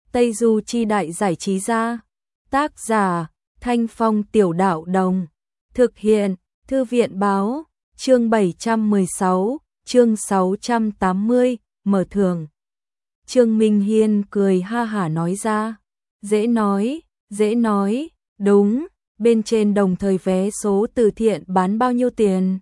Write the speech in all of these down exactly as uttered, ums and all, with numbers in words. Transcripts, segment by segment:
Tây Du Chi Đại Giải Trí Gia. Tác giả Thanh Phong Tiểu Đạo Đồng. Thực hiện Thư viện Báo. Chương bảy trăm mười sáu, chương sáu trăm tám mươi, mở thưởng. Trương Minh Hiên cười ha hả nói ra. Dễ nói, dễ nói, đúng, bên trên đồng thời vé số từ thiện bán bao nhiêu tiền?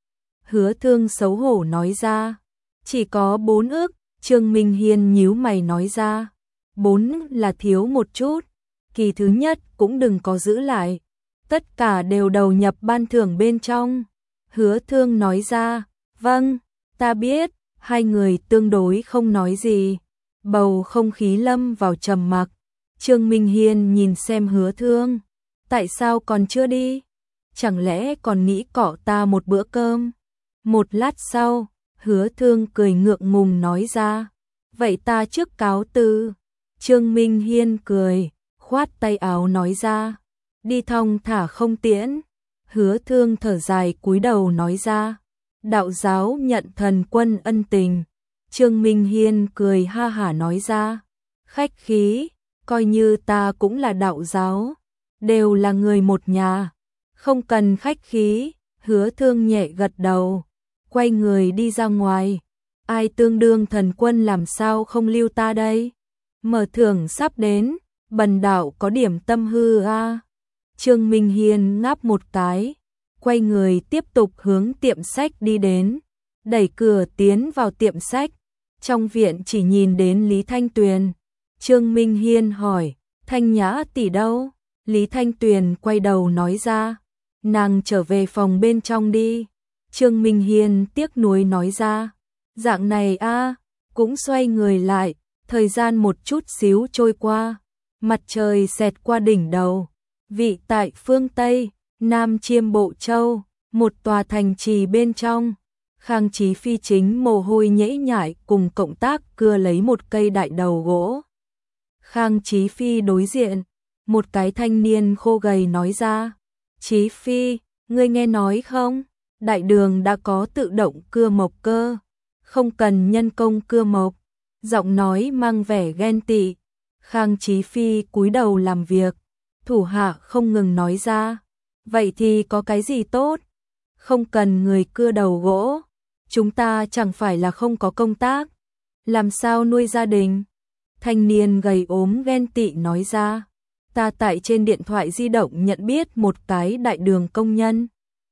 Hứa Thương xấu hổ nói ra. Chỉ có bốn ức, Trương Minh Hiên nhíu mày nói ra. Bốn là thiếu một chút, kỳ thứ nhất cũng đừng có giữ lại. Tất cả đều đầu nhập ban thưởng bên trong. Hứa Thương nói ra. Vâng, ta biết. Hai người tương đối không nói gì. Bầu không khí lâm vào trầm mặc. Trương Minh Hiên nhìn xem Hứa Thương. Tại sao còn chưa đi? Chẳng lẽ còn nghĩ cọ ta một bữa cơm? Một lát sau, Hứa Thương cười ngượng ngùng nói ra. Vậy ta trước cáo từ. Trương Minh Hiên cười, khoát tay áo nói ra. Đi thong thả không tiễn. Hứa Thương thở dài cúi đầu nói ra. Đạo giáo nhận thần quân ân tình. Trương Minh Hiên cười ha hả nói ra. Khách khí, coi như ta cũng là đạo giáo. Đều là người một nhà. Không cần khách khí. Hứa Thương nhẹ gật đầu. Quay người đi ra ngoài. Ai tương đương thần quân làm sao không lưu ta đây? Mở thưởng sắp đến. Bần đạo có điểm tâm hư a. À. Trương Minh Hiên ngáp một cái. Quay người tiếp tục hướng tiệm sách đi đến. Đẩy cửa tiến vào tiệm sách. Trong viện chỉ nhìn đến Lý Thanh Tuyền. Trương Minh Hiên hỏi. Thanh Nhã tỷ đâu? Lý Thanh Tuyền quay đầu nói ra. Nàng trở về phòng bên trong đi. Trương Minh Hiên tiếc nuối nói ra. Dạng này a à, cũng xoay người lại. Thời gian một chút xíu trôi qua. Mặt trời xẹt qua đỉnh đầu. Vị tại phương Tây, Nam Chiêm Bộ Châu, một tòa thành trì bên trong. Khang Chí Phi chính mồ hôi nhễ nhại cùng cộng tác cưa lấy một cây đại đầu gỗ. Khang Chí Phi đối diện, một cái thanh niên khô gầy nói ra. Chí Phi, ngươi nghe nói không? Đại đường đã có tự động cưa mộc cơ, không cần nhân công cưa mộc. Giọng nói mang vẻ ghen tị. Khang Chí Phi cúi đầu làm việc. Thủ hạ không ngừng nói ra. Vậy thì có cái gì tốt? Không cần người cưa đầu gỗ. Chúng ta chẳng phải là không có công tác. Làm sao nuôi gia đình? Thanh niên gầy ốm ghen tị nói ra. Ta tại trên điện thoại di động nhận biết một cái đại đường công nhân.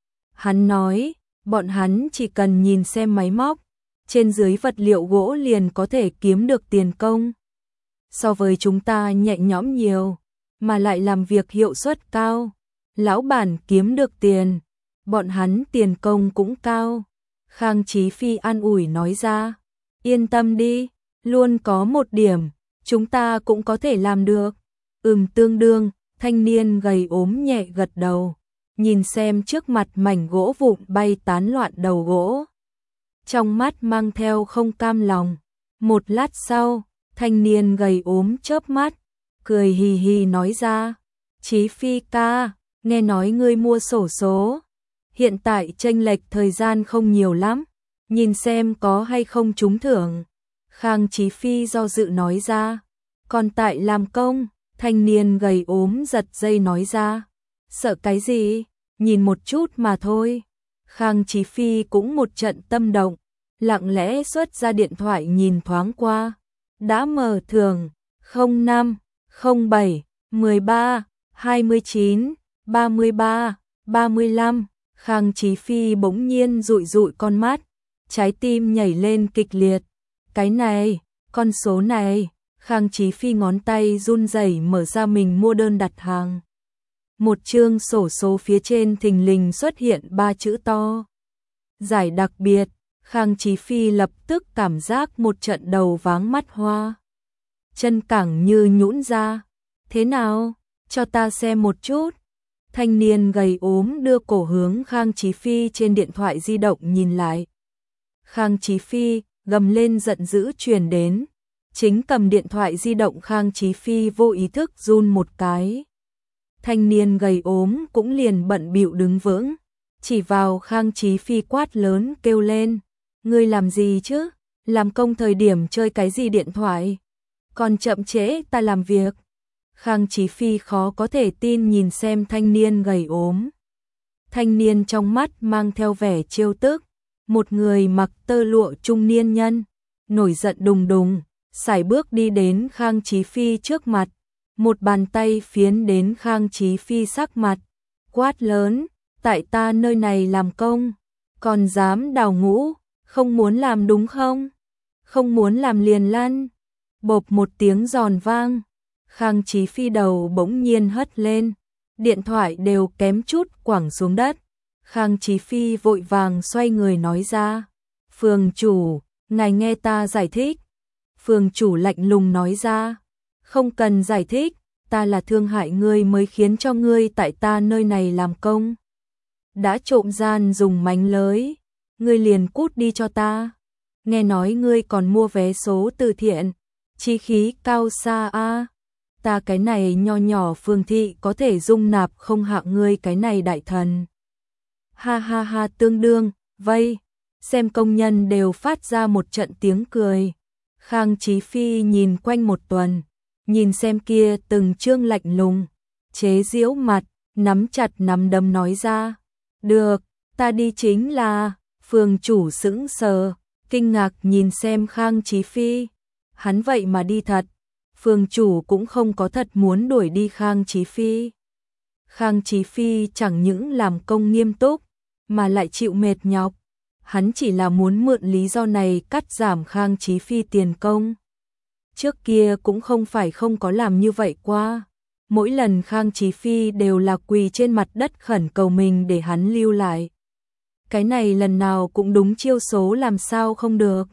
Hắn nói, bọn hắn chỉ cần nhìn xem máy móc. Trên dưới vật liệu gỗ liền có thể kiếm được tiền công. So với chúng ta nhẹ nhõm nhiều, mà lại làm việc hiệu suất cao. Lão bản kiếm được tiền, bọn hắn tiền công cũng cao. Khang Chí Phi an ủi nói ra. Yên tâm đi, luôn có một điểm, chúng ta cũng có thể làm được. Ừm tương đương, thanh niên gầy ốm nhẹ gật đầu. Nhìn xem trước mặt mảnh gỗ vụn bay tán loạn đầu gỗ. Trong mắt mang theo không cam lòng. Một lát sau, thanh niên gầy ốm chớp mắt, cười hì hì nói ra. Chí Phi ca, nghe nói ngươi mua xổ số. Hiện tại chênh lệch thời gian không nhiều lắm, nhìn xem có hay không trúng thưởng. Khang Chí Phi do dự nói ra. Còn tại làm công, thanh niên gầy ốm giật dây nói ra. Sợ cái gì, nhìn một chút mà thôi. Khang Chí Phi cũng một trận tâm động, lặng lẽ xuất ra điện thoại nhìn thoáng qua. Đã mở thưởng không năm, không bảy, mười ba, hai mươi chín, ba mươi ba, ba mươi lăm. Khang Chí Phi bỗng nhiên dụi dụi con mắt, trái tim nhảy lên kịch liệt. Cái này, con số này. Khang Chí Phi ngón tay run rẩy mở ra mình mua đơn đặt hàng. Một chương sổ số phía trên thình lình xuất hiện ba chữ to. Giải đặc biệt. Khang Chí Phi lập tức cảm giác một trận đầu váng mắt hoa. Chân cẳng như nhũn ra. Thế nào? Cho ta xem một chút. Thanh niên gầy ốm đưa cổ hướng Khang Chí Phi trên điện thoại di động nhìn lại. Khang Chí Phi gầm lên giận dữ truyền đến. Chính cầm điện thoại di động Khang Chí Phi vô ý thức run một cái. Thanh niên gầy ốm cũng liền bận bịu đứng vững. Chỉ vào Khang Chí Phi quát lớn kêu lên. Ngươi làm gì chứ? Làm công thời điểm chơi cái gì điện thoại? còn chậm trễ ta làm việc. Khang Chí Phi khó có thể tin nhìn xem thanh niên gầy ốm. Thanh niên trong mắt mang theo vẻ trêu tức, một người mặc tơ lụa trung niên nhân, nổi giận đùng đùng, sải bước đi đến Khang Chí Phi trước mặt, một bàn tay phiến đến Khang Chí Phi sắc mặt, quát lớn, tại ta nơi này làm công, còn dám đào ngũ, không muốn làm đúng không? Không muốn làm liền lăn. Bộp một tiếng giòn vang, Khang Chí Phi đầu bỗng nhiên hất lên, điện thoại đều kém chút quẳng xuống đất. Khang Chí Phi vội vàng xoay người nói ra, phường chủ, ngài nghe ta giải thích. Phường chủ lạnh lùng nói ra, không cần giải thích, ta là thương hại ngươi mới khiến cho ngươi tại ta nơi này làm công. Đã trộm gian dùng mánh lới, ngươi liền cút đi cho ta. Nghe nói ngươi còn mua vé số từ thiện, chi khí cao xa a. Ta cái này nho nhỏ phường thị có thể dung nạp không hạ ngươi cái này đại thần. Ha ha ha, tương đương, vây, xem công nhân đều phát ra một trận tiếng cười. Khang Chí Phi nhìn quanh một tuần, nhìn xem kia từng trương lạnh lùng, chế giễu mặt, nắm chặt nắm đấm nói ra, được, ta đi chính là. Phường chủ sững sờ, kinh ngạc nhìn xem Khang Chí Phi, hắn vậy mà đi thật. Phường chủ cũng không có thật muốn đuổi đi Khang Chí Phi. Khang Chí Phi chẳng những làm công nghiêm túc, mà lại chịu mệt nhọc. Hắn chỉ là muốn mượn lý do này cắt giảm Khang Chí Phi tiền công. Trước kia cũng không phải không có làm như vậy qua. Mỗi lần Khang Chí Phi đều là quỳ trên mặt đất khẩn cầu mình để hắn lưu lại. Cái này lần nào cũng đúng chiêu số làm sao không được.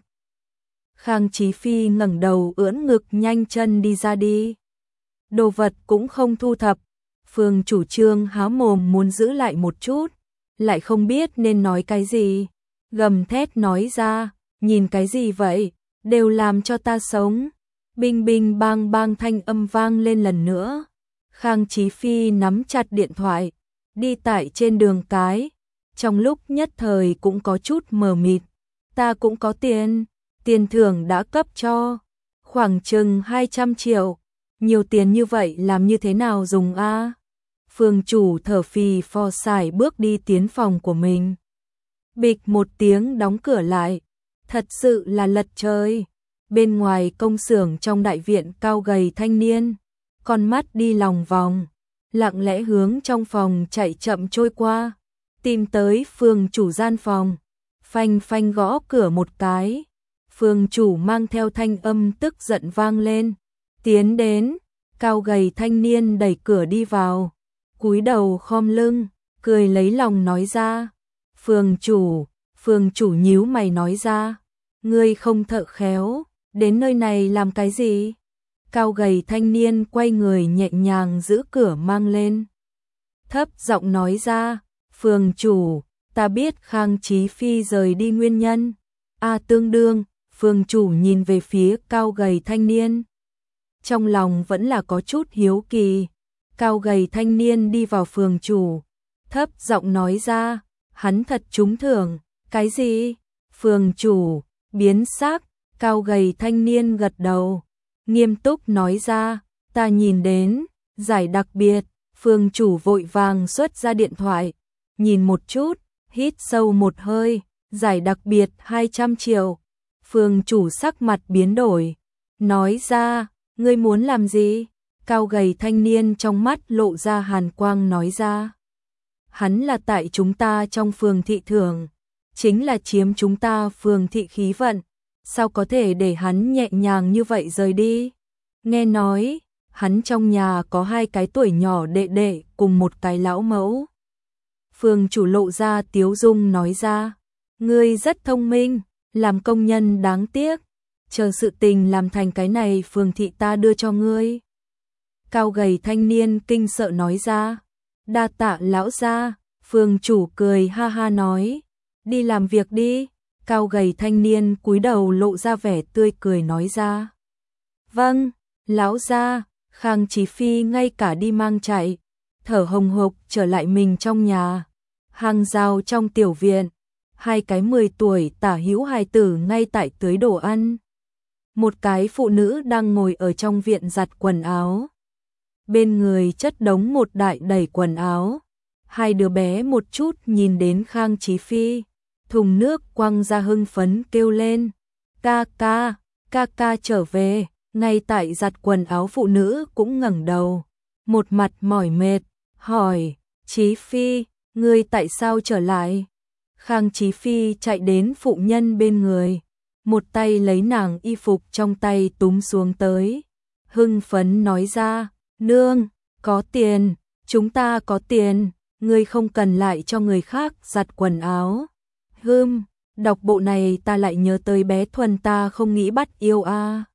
Khang Chí Phi ngẩng đầu ưỡn ngực nhanh chân đi ra đi. Đồ vật cũng không thu thập. Phường chủ trương há mồm muốn giữ lại một chút, lại không biết nên nói cái gì. Gầm thét nói ra, nhìn cái gì vậy, đều làm cho ta sống. Binh binh bang bang thanh âm vang lên lần nữa. Khang Chí Phi nắm chặt điện thoại, đi tại trên đường cái. Trong lúc nhất thời cũng có chút mờ mịt. Ta cũng có tiền, tiền thưởng đã cấp cho, khoảng chừng hai trăm triệu. Nhiều tiền như vậy làm như thế nào dùng a? Phường chủ thở phì phò sải bước đi tiến phòng của mình. Bịch một tiếng đóng cửa lại. Thật sự là lật trời. Bên ngoài công xưởng trong đại viện cao gầy thanh niên, con mắt đi lòng vòng, lặng lẽ hướng trong phòng chạy chậm trôi qua, tìm tới phường chủ gian phòng, phanh phanh gõ cửa một cái. Phường chủ mang theo thanh âm tức giận vang lên, tiến đến, cao gầy thanh niên đẩy cửa đi vào, cúi đầu khom lưng, cười lấy lòng nói ra, phường chủ, phường chủ nhíu mày nói ra, ngươi không thợ khéo, đến nơi này làm cái gì? Cao gầy thanh niên quay người nhẹ nhàng giữ cửa mang lên, thấp giọng nói ra, phường chủ, ta biết Khang Chí Phi rời đi nguyên nhân. A tương đương, phường chủ nhìn về phía cao gầy thanh niên. Trong lòng vẫn là có chút hiếu kỳ. Cao gầy thanh niên đi vào phường chủ, thấp giọng nói ra, hắn thật trúng thưởng. Cái gì? Phường chủ, biến sắc, cao gầy thanh niên gật đầu, nghiêm túc nói ra, ta nhìn đến, giải đặc biệt. Phường chủ vội vàng xuất ra điện thoại, nhìn một chút, hít sâu một hơi, giải đặc biệt hai trăm triệu. Phường chủ sắc mặt biến đổi, nói ra, ngươi muốn làm gì? Cao gầy thanh niên trong mắt lộ ra hàn quang nói ra, hắn là tại chúng ta trong phường thị thưởng, chính là chiếm chúng ta phường thị khí vận, sao có thể để hắn nhẹ nhàng như vậy rời đi? Nghe nói, hắn trong nhà có hai cái tuổi nhỏ đệ đệ cùng một cái lão mẫu. Phường chủ lộ ra tiếu dung nói ra, ngươi rất thông minh, làm công nhân đáng tiếc, chờ sự tình làm thành cái này phường thị ta đưa cho ngươi. Cao gầy thanh niên kinh sợ nói ra, đa tạ lão gia. Phường chủ cười ha ha nói, đi làm việc đi. Cao gầy thanh niên cúi đầu lộ ra vẻ tươi cười nói ra, vâng, lão gia. Khang Chí Phi ngay cả đi mang chạy, thở hồng hộc trở lại mình trong nhà. Hàng rào trong tiểu viện, hai cái mười tuổi tả hữu hài tử ngay tại tưới đồ ăn. một cái phụ nữ đang ngồi ở trong viện giặt quần áo. Bên người chất đống một đại đầy quần áo. Hai đứa bé một chút nhìn đến Khang Chí Phi, thùng nước quăng ra hưng phấn kêu lên. Ca ca, ca ca trở về. Ngay tại giặt quần áo phụ nữ cũng ngẩng đầu, một mặt mỏi mệt, hỏi, Chí Phi, ngươi tại sao trở lại? Khang Chí Phi chạy đến phụ nhân bên người, một tay lấy nàng y phục trong tay túm xuống tới. Hưng phấn nói ra, nương, có tiền, chúng ta có tiền, ngươi không cần lại cho người khác giặt quần áo. Hừm, đọc bộ này ta lại nhớ tới bé Thuần ta không nghĩ bắt yêu a. À.